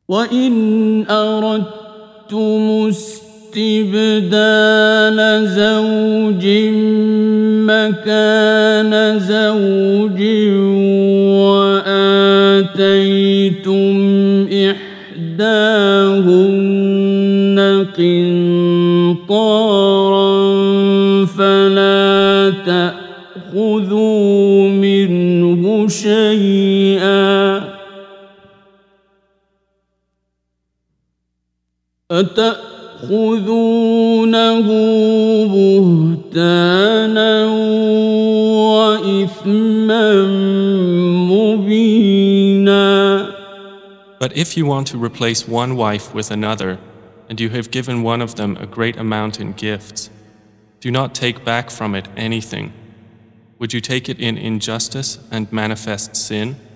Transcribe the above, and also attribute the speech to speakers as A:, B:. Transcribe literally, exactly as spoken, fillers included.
A: وإن أردتم استبدال زوج مكان زوج وآتيتم إحداهن قنطارا فلا تأخذوا منه شيئا أتأخذونه بهتانا وإثما مبينا.
B: But if you want to replace one wife with another, and you have given one of them a great amount in gifts, do not take back from it anything. Would you take it in injustice and manifest sin?